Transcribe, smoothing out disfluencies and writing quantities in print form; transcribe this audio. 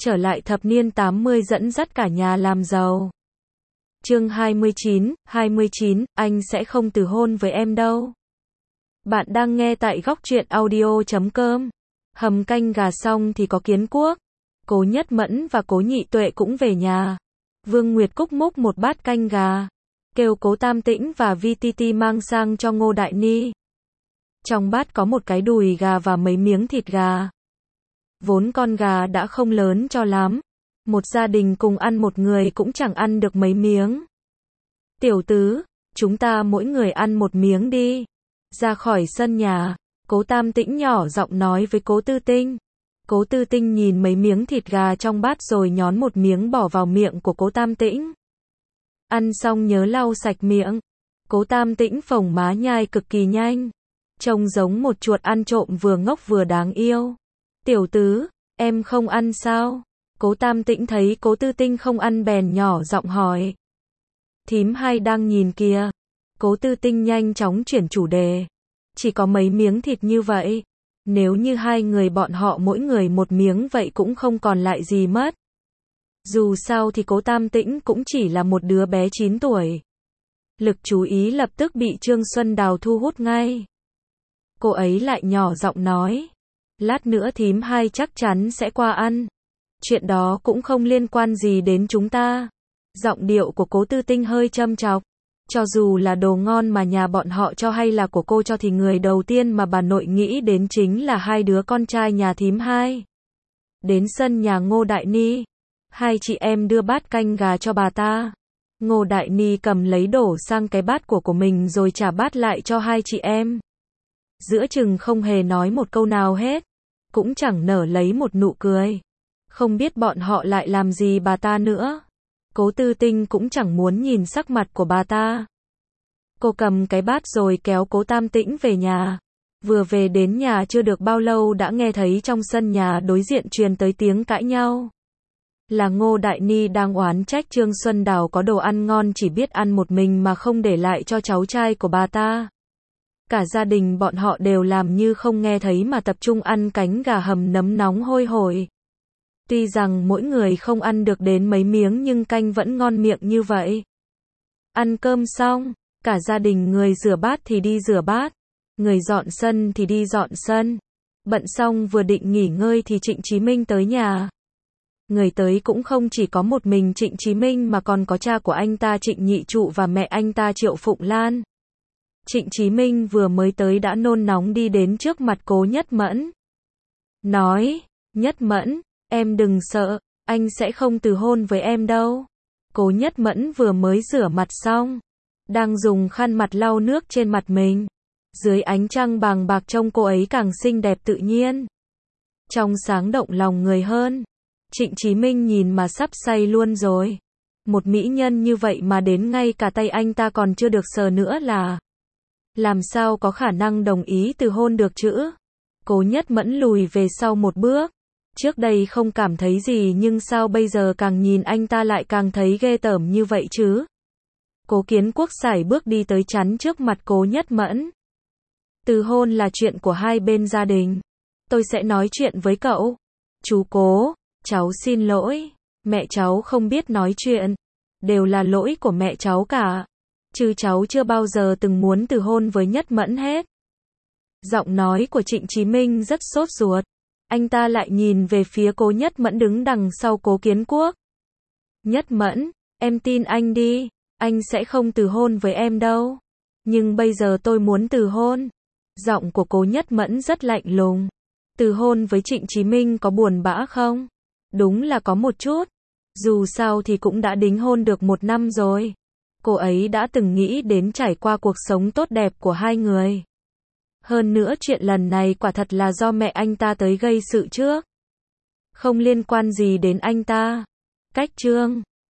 trở lại thập niên 80 dẫn dắt cả nhà làm giàu. Chương 29, anh sẽ không từ hôn với em đâu. Bạn đang nghe tại góc truyện audio.com. Hầm canh gà xong thì có Kiến Quốc, Cố Nhất Mẫn và Cố Nhị Tuệ cũng về nhà. Vương Nguyệt Cúc múc một bát canh gà, kêu Cố Tam Tĩnh và VTT mang sang cho Ngô Đại Ni. Trong bát có một cái đùi gà và mấy miếng thịt gà. Vốn con gà đã không lớn cho lắm, một gia đình cùng ăn một người cũng chẳng ăn được mấy miếng. Tiểu tứ, chúng ta mỗi người ăn một miếng đi. Ra khỏi sân nhà, Cố Tam Tĩnh nhỏ giọng nói với Cố Tư Tinh. Cố Tư Tinh nhìn mấy miếng thịt gà trong bát rồi nhón một miếng bỏ vào miệng của Cố Tam Tĩnh. Ăn xong nhớ lau sạch miệng. Cố Tam Tĩnh phồng má nhai cực kỳ nhanh, trông giống một chuột ăn trộm vừa ngốc vừa đáng yêu. Tiểu tứ, em không ăn sao? Cố Tam Tĩnh thấy Cố Tư Tinh không ăn bèn nhỏ giọng hỏi. Thím hai đang nhìn kìa. Cố Tư Tinh nhanh chóng chuyển chủ đề. Chỉ có mấy miếng thịt như vậy. Nếu như hai người bọn họ mỗi người một miếng vậy cũng không còn lại gì mất. Dù sao thì Cố Tam Tĩnh cũng chỉ là một đứa bé 9 tuổi. Lực chú ý lập tức bị Trương Xuân Đào thu hút ngay. Cô ấy lại nhỏ giọng nói. Lát nữa thím hai chắc chắn sẽ qua ăn. Chuyện đó cũng không liên quan gì đến chúng ta. Giọng điệu của Cố Tư Tinh hơi châm chọc. Cho dù là đồ ngon mà nhà bọn họ cho hay là của cô cho thì người đầu tiên mà bà nội nghĩ đến chính là hai đứa con trai nhà thím hai. Đến sân nhà Ngô Đại Ni, hai chị em đưa bát canh gà cho bà ta. Ngô Đại Ni cầm lấy đổ sang cái bát của mình rồi trả bát lại cho hai chị em. Giữa chừng không hề nói một câu nào hết, cũng chẳng nở lấy một nụ cười. Không biết bọn họ lại làm gì bà ta nữa. Cố Tư Tinh cũng chẳng muốn nhìn sắc mặt của bà ta. Cô cầm cái bát rồi kéo Cố Tam Tĩnh về nhà. Vừa về đến nhà chưa được bao lâu đã nghe thấy trong sân nhà đối diện truyền tới tiếng cãi nhau. Là Ngô Đại Ni đang oán trách Trương Xuân Đào có đồ ăn ngon chỉ biết ăn một mình mà không để lại cho cháu trai của bà ta. Cả gia đình bọn họ đều làm như không nghe thấy mà tập trung ăn cánh gà hầm nấm nóng hôi hổi. Tuy rằng mỗi người không ăn được đến mấy miếng nhưng canh vẫn ngon miệng như vậy. Ăn cơm xong, cả gia đình người rửa bát thì đi rửa bát, người dọn sân thì đi dọn sân. Bận xong vừa định nghỉ ngơi thì Trịnh Chí Minh tới nhà. Người tới cũng không chỉ có một mình Trịnh Chí Minh mà còn có cha của anh ta Trịnh Nhị Trụ và mẹ anh ta Triệu Phụng Lan. Trịnh Chí Minh vừa mới tới đã nôn nóng đi đến trước mặt Cố Nhất Mẫn. Nói, Nhất Mẫn, em đừng sợ, anh sẽ không từ hôn với em đâu. Cố Nhất Mẫn vừa mới rửa mặt xong, đang dùng khăn mặt lau nước trên mặt mình. Dưới ánh trăng bàng bạc trông cô ấy càng xinh đẹp tự nhiên, trong sáng động lòng người hơn. Trịnh Chí Minh nhìn mà sắp say luôn rồi. Một mỹ nhân như vậy mà đến ngay cả tay anh ta còn chưa được sờ nữa là làm sao có khả năng đồng ý từ hôn được chứ? Cố Nhất Mẫn lùi về sau một bước. Trước đây không cảm thấy gì nhưng sao bây giờ càng nhìn anh ta lại càng thấy ghê tởm như vậy chứ? Cố Kiến Quốc sải bước đi tới chắn trước mặt Cố Nhất Mẫn. Từ hôn là chuyện của hai bên gia đình. Tôi sẽ nói chuyện với cậu. Chú Cố, cháu xin lỗi. Mẹ cháu không biết nói chuyện. Đều là lỗi của mẹ cháu cả. Chứ cháu chưa bao giờ từng muốn từ hôn với Nhất Mẫn hết. Giọng nói của Trịnh Chí Minh rất sốt ruột. Anh ta lại nhìn về phía Cố Nhất Mẫn đứng đằng sau Cố Kiến Quốc. Nhất Mẫn, em tin anh đi, anh sẽ không từ hôn với em đâu. Nhưng bây giờ tôi muốn từ hôn. Giọng của Cố Nhất Mẫn rất lạnh lùng. Từ hôn với Trịnh Chí Minh có buồn bã không? Đúng là có một chút. Dù sao thì cũng đã đính hôn được 1 năm rồi. Cô ấy đã từng nghĩ đến trải qua cuộc sống tốt đẹp của hai người. Hơn nữa chuyện lần này quả thật là do mẹ anh ta tới gây sự trước. Không liên quan gì đến anh ta. Cách Trương